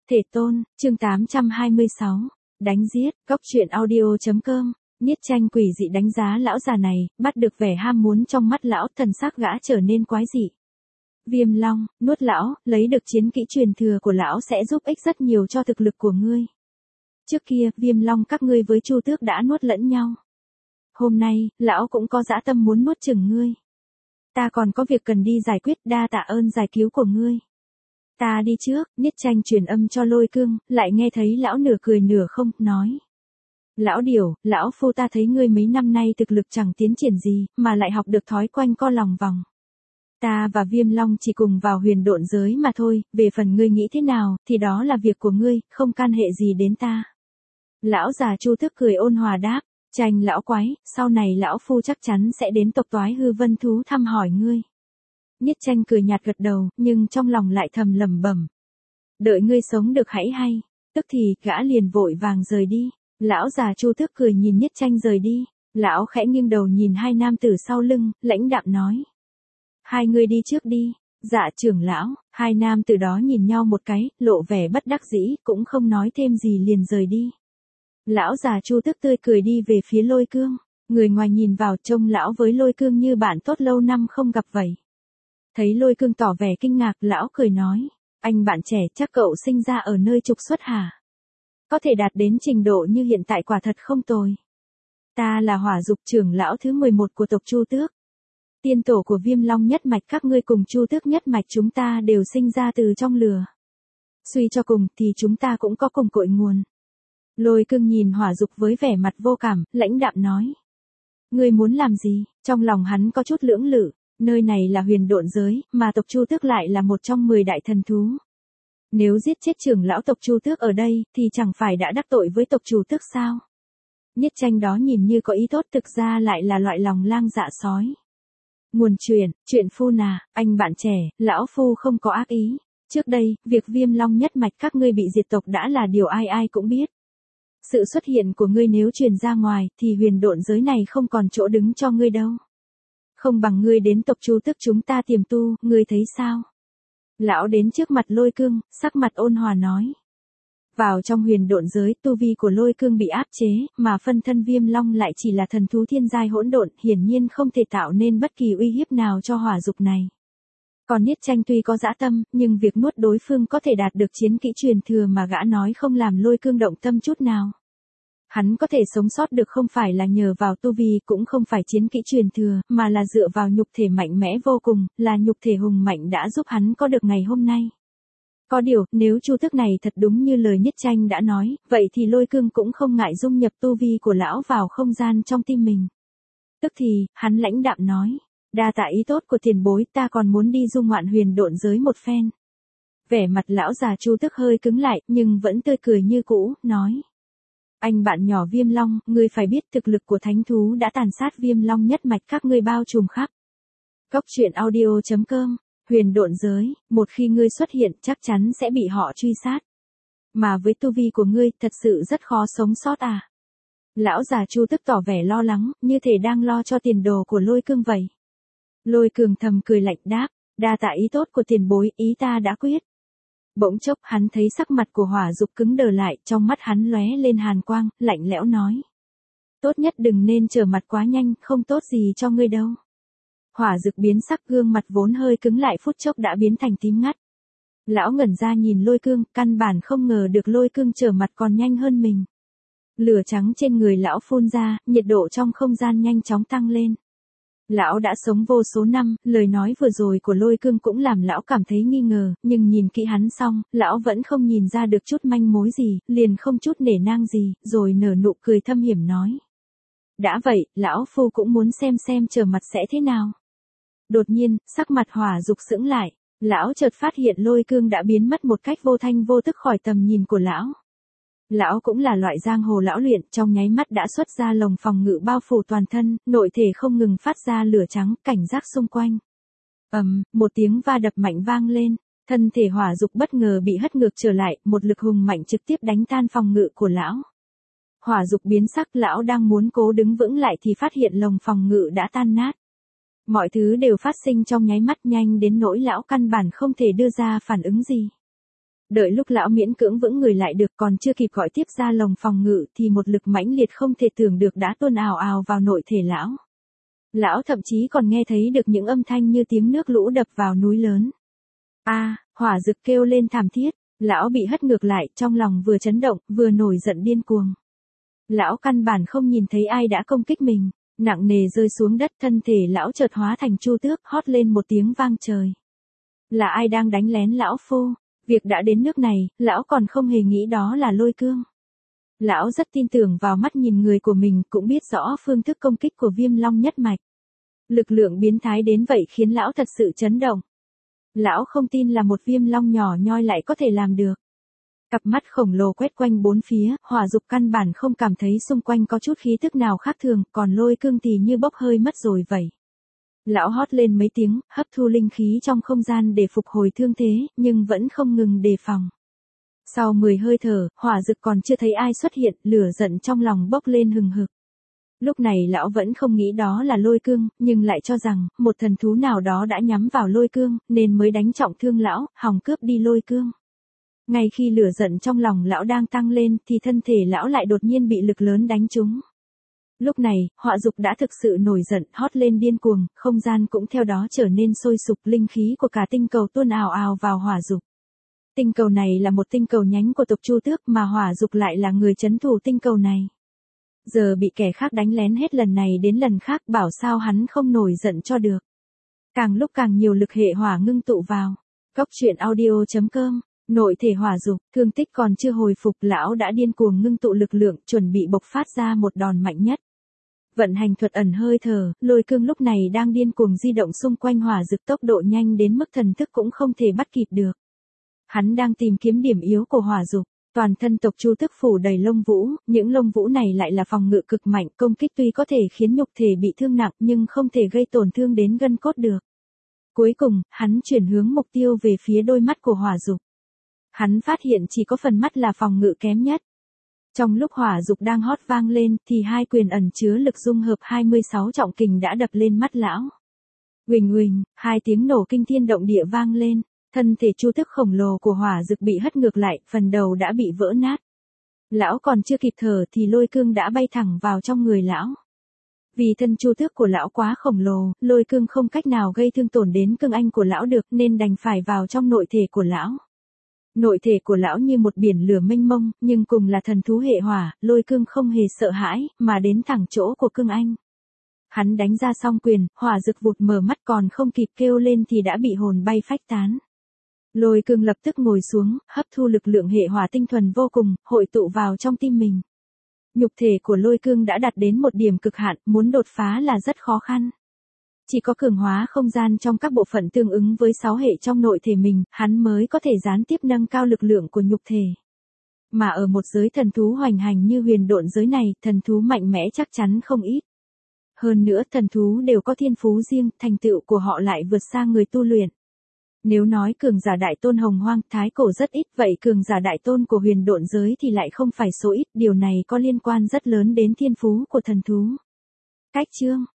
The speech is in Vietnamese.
Thể tôn, chương 826. Đánh giết, góc truyện audio.com. Niết Tranh quỷ dị đánh giá lão già này, bắt được vẻ ham muốn trong mắt lão, thần sắc gã trở nên quái dị. Viêm Long, nuốt lão, lấy được chiến kỹ truyền thừa của lão sẽ giúp ích rất nhiều cho thực lực của ngươi. Trước kia, Viêm Long các ngươi với Chu Tước đã nuốt lẫn nhau. Hôm nay, lão cũng có dã tâm muốn nuốt chửng ngươi. Ta còn có việc cần đi giải quyết, đa tạ ơn giải cứu của ngươi. Ta đi trước, Niết Tranh truyền âm cho Lôi Cương, lại nghe thấy lão nửa cười nửa không, nói. Lão Điểu, lão phu ta thấy ngươi mấy năm nay thực lực chẳng tiến triển gì, mà lại học được thói quanh co lòng vòng. Ta và Viêm Long chỉ cùng vào huyền độn giới mà thôi, về phần ngươi nghĩ thế nào, thì đó là việc của ngươi, không can hệ gì đến ta. Lão già Chu Tước cười ôn hòa đáp, Tranh lão quái, sau này lão phu chắc chắn sẽ đến tộc Toái Hư Vân Thú thăm hỏi ngươi. Niết Tranh cười nhạt gật đầu, nhưng trong lòng lại thầm lẩm bẩm. Đợi ngươi sống được hãy hay. Tức thì, gã liền vội vàng rời đi. Lão già Chu Tước cười nhìn Niết Tranh rời đi. Lão khẽ nghiêng đầu nhìn hai nam tử sau lưng, lãnh đạm nói. Hai người đi trước đi. Dạ trưởng lão, hai nam tử đó nhìn nhau một cái, lộ vẻ bất đắc dĩ, cũng không nói thêm gì liền rời đi. Lão già Chu Tước tươi cười đi về phía Lôi Cương. Người ngoài nhìn vào trông lão với Lôi Cương như bạn tốt lâu năm không gặp vậy. Thấy Lôi Cương tỏ vẻ kinh ngạc, lão cười nói, anh bạn trẻ chắc cậu sinh ra ở nơi trục xuất hả? Có thể đạt đến trình độ như hiện tại quả thật không tồi. Ta là Hỏa Dục trưởng lão thứ 11 của tộc Chu Tước. Tiên tổ của Viêm Long nhất mạch các ngươi cùng Chu Tước nhất mạch chúng ta đều sinh ra từ trong lửa. Suy cho cùng thì chúng ta cũng có cùng cội nguồn. Lôi Cương nhìn Hỏa Dục với vẻ mặt vô cảm, lãnh đạm nói. Ngươi muốn làm gì? Trong lòng hắn có chút lưỡng lự. Nơi này là huyền độn giới, mà tộc Chu Tước lại là một trong 10 đại thần thú. Nếu giết chết trưởng lão tộc Chu Tước ở đây, thì chẳng phải đã đắc tội với tộc Chu Tước sao? Niết Tranh đó nhìn như có ý tốt, thực ra lại là loại lòng lang dạ sói. Nguồn chuyện phu nà, anh bạn trẻ, lão phu không có ác ý. Trước đây, việc Viêm Long nhất mạch các ngươi bị diệt tộc đã là điều ai ai cũng biết. Sự xuất hiện của ngươi nếu truyền ra ngoài, thì huyền độn giới này không còn chỗ đứng cho ngươi đâu. Không bằng ngươi đến tộc Chu Tước chúng ta tiềm tu, ngươi thấy sao? Lão đến trước mặt Lôi Cương, sắc mặt ôn hòa nói. Vào trong huyền độn giới, tu vi của Lôi Cương bị áp chế, mà phân thân Viêm Long lại chỉ là thần thú thiên giai hỗn độn, hiển nhiên không thể tạo nên bất kỳ uy hiếp nào cho Hỏa Dục này. Còn Niết Tranh tuy có dã tâm, nhưng việc nuốt đối phương có thể đạt được chiến kỹ truyền thừa mà gã nói không làm Lôi Cương động tâm chút nào. Hắn có thể sống sót được không phải là nhờ vào tu vi, cũng không phải chiến kỹ truyền thừa, mà là dựa vào nhục thể mạnh mẽ vô cùng, là nhục thể hùng mạnh đã giúp hắn có được ngày hôm nay. Có điều, nếu Chu Tước này thật đúng như lời Niết Tranh đã nói, vậy thì Lôi Cương cũng không ngại dung nhập tu vi của lão vào không gian trong tim mình. Tức thì, hắn lãnh đạm nói, đa tạ ý tốt của tiền bối, ta còn muốn đi du ngoạn huyền độn giới một phen. Vẻ mặt lão già Chu Tước hơi cứng lại, nhưng vẫn tươi cười như cũ, nói. Anh bạn nhỏ Viêm Long, ngươi phải biết thực lực của thánh thú đã tàn sát Viêm Long nhất mạch các ngươi bao trùm khắp. Góc truyện audio.com, huyền độn giới, một khi ngươi xuất hiện chắc chắn sẽ bị họ truy sát. Mà với tu vi của ngươi thật sự rất khó sống sót à. Lão già Chu Tước tỏ vẻ lo lắng, như thể đang lo cho tiền đồ của Lôi Cương vậy. Lôi Cương thầm cười lạnh đáp, đa tạ ý tốt của tiền bối, ý ta đã quyết. Bỗng chốc hắn thấy sắc mặt của Hỏa Dục cứng đờ lại, trong mắt hắn lóe lên hàn quang, lạnh lẽo nói. Tốt nhất đừng nên trở mặt quá nhanh, không tốt gì cho ngươi đâu. Hỏa Dục biến sắc, gương mặt vốn hơi cứng lại phút chốc đã biến thành tím ngắt. Lão ngẩn ra nhìn Lôi Cương, căn bản không ngờ được Lôi Cương trở mặt còn nhanh hơn mình. Lửa trắng trên người lão phun ra, nhiệt độ trong không gian nhanh chóng tăng lên. Lão đã sống vô số năm, lời nói vừa rồi của Lôi Cương cũng làm lão cảm thấy nghi ngờ, nhưng nhìn kỹ hắn xong, lão vẫn không nhìn ra được chút manh mối gì, liền không chút nể nang gì, rồi nở nụ cười thâm hiểm nói. Đã vậy, lão phu cũng muốn xem trở mặt sẽ thế nào. Đột nhiên, sắc mặt Hỏa Dục sững lại, lão chợt phát hiện Lôi Cương đã biến mất một cách vô thanh vô tức khỏi tầm nhìn của lão. Lão cũng là loại giang hồ lão luyện, trong nháy mắt đã xuất ra lồng phòng ngự bao phủ toàn thân, nội thể không ngừng phát ra lửa trắng, cảnh giác xung quanh. Một tiếng va đập mạnh vang lên, thân thể Hỏa Dục bất ngờ bị hất ngược trở lại, một lực hùng mạnh trực tiếp đánh tan phòng ngự của lão. Hỏa Dục biến sắc, lão đang muốn cố đứng vững lại thì phát hiện lồng phòng ngự đã tan nát. Mọi thứ đều phát sinh trong nháy mắt, nhanh đến nỗi lão căn bản không thể đưa ra phản ứng gì. Đợi lúc lão miễn cưỡng vững người lại được, còn chưa kịp gọi tiếp ra lồng phòng ngự thì một lực mãnh liệt không thể tưởng được đã tuôn ào ào vào nội thể lão. Lão thậm chí còn nghe thấy được những âm thanh như tiếng nước lũ đập vào núi lớn. Hỏa Dực kêu lên thảm thiết, lão bị hất ngược lại, trong lòng vừa chấn động, vừa nổi giận điên cuồng. Lão căn bản không nhìn thấy ai đã công kích mình, nặng nề rơi xuống đất, thân thể lão chợt hóa thành chu tước, hót lên một tiếng vang trời. Là ai đang đánh lén lão phu? Việc đã đến nước này, lão còn không hề nghĩ đó là Lôi Cương. Lão rất tin tưởng vào mắt nhìn người của mình, cũng biết rõ phương thức công kích của Viêm Long nhất mạch. Lực lượng biến thái đến vậy khiến lão thật sự chấn động. Lão không tin là một Viêm Long nhỏ nhoi lại có thể làm được. Cặp mắt khổng lồ quét quanh bốn phía, Hỏa Dục căn bản không cảm thấy xung quanh có chút khí tức nào khác thường, còn Lôi Cương thì như bốc hơi mất rồi vậy. Lão hót lên mấy tiếng, hấp thu linh khí trong không gian để phục hồi thương thế, nhưng vẫn không ngừng đề phòng. Sau 10 hơi thở, Hỏa Dực còn chưa thấy ai xuất hiện, lửa giận trong lòng bốc lên hừng hực. Lúc này lão vẫn không nghĩ đó là Lôi Cương, nhưng lại cho rằng, một thần thú nào đó đã nhắm vào Lôi Cương, nên mới đánh trọng thương lão, hòng cướp đi Lôi Cương. Ngay khi lửa giận trong lòng lão đang tăng lên, thì thân thể lão lại đột nhiên bị lực lớn đánh trúng. Lúc này, Hỏa Dục đã thực sự nổi giận, hót lên điên cuồng, không gian cũng theo đó trở nên sôi sục, linh khí của cả tinh cầu tuôn ào ào vào Hỏa Dục. Tinh cầu này là một tinh cầu nhánh của tộc Chu Tước, mà Hỏa Dục lại là người trấn thủ tinh cầu này. Giờ bị kẻ khác đánh lén hết lần này đến lần khác, bảo sao hắn không nổi giận cho được. Càng lúc càng nhiều lực hệ hỏa ngưng tụ vào. Cốc truyện audio.com. Nội thể Hỏa Dục, thương tích còn chưa hồi phục, lão đã điên cuồng ngưng tụ lực lượng, chuẩn bị bộc phát ra một đòn mạnh nhất. Vận hành thuật ẩn hơi thở, Lôi Cương lúc này đang điên cuồng di động xung quanh Hỏa Dực, tốc độ nhanh đến mức thần thức cũng không thể bắt kịp được. Hắn đang tìm kiếm điểm yếu của Hỏa Dục. Toàn thân tộc Chu Tước phủ đầy lông vũ, những lông vũ này lại là phòng ngự cực mạnh, công kích tuy có thể khiến nhục thể bị thương nặng nhưng không thể gây tổn thương đến gân cốt được. Cuối cùng, hắn chuyển hướng mục tiêu về phía đôi mắt của Hỏa Dục. Hắn phát hiện chỉ có phần mắt là phòng ngự kém nhất. Trong lúc Hỏa Dục đang hót vang lên thì hai quyền ẩn chứa lực dung hợp 26 trọng kình đã đập lên mắt lão. Huỳnh huỳnh, hai tiếng nổ kinh thiên động địa vang lên, thân thể Chu Tước khổng lồ của Hỏa Dực bị hất ngược lại, phần đầu đã bị vỡ nát. Lão còn chưa kịp thở thì Lôi Cương đã bay thẳng vào trong người lão. Vì thân Chu Tước của lão quá khổng lồ, Lôi Cương không cách nào gây thương tổn đến cương anh của lão được nên đành phải vào trong nội thể của lão. Nội thể của lão như một biển lửa mênh mông, nhưng cùng là thần thú hệ hỏa, Lôi Cương không hề sợ hãi, mà đến thẳng chỗ của cương anh. Hắn đánh ra xong quyền, Hỏa Dực vụt mở mắt, còn không kịp kêu lên thì đã bị hồn bay phách tán. Lôi Cương lập tức ngồi xuống, hấp thu lực lượng hệ hỏa tinh thuần vô cùng, hội tụ vào trong tim mình. Nhục thể của Lôi Cương đã đạt đến một điểm cực hạn, muốn đột phá là rất khó khăn. Chỉ có cường hóa không gian trong các bộ phận tương ứng với 6 hệ trong nội thể mình, hắn mới có thể gián tiếp nâng cao lực lượng của nhục thể. Mà ở một giới thần thú hoành hành như huyền độn giới này, thần thú mạnh mẽ chắc chắn không ít. Hơn nữa thần thú đều có thiên phú riêng, thành tựu của họ lại vượt xa người tu luyện. Nếu nói cường giả đại tôn hồng hoang thái cổ rất ít, vậy cường giả đại tôn của huyền độn giới thì lại không phải số ít, điều này có liên quan rất lớn đến thiên phú của thần thú. Cách chương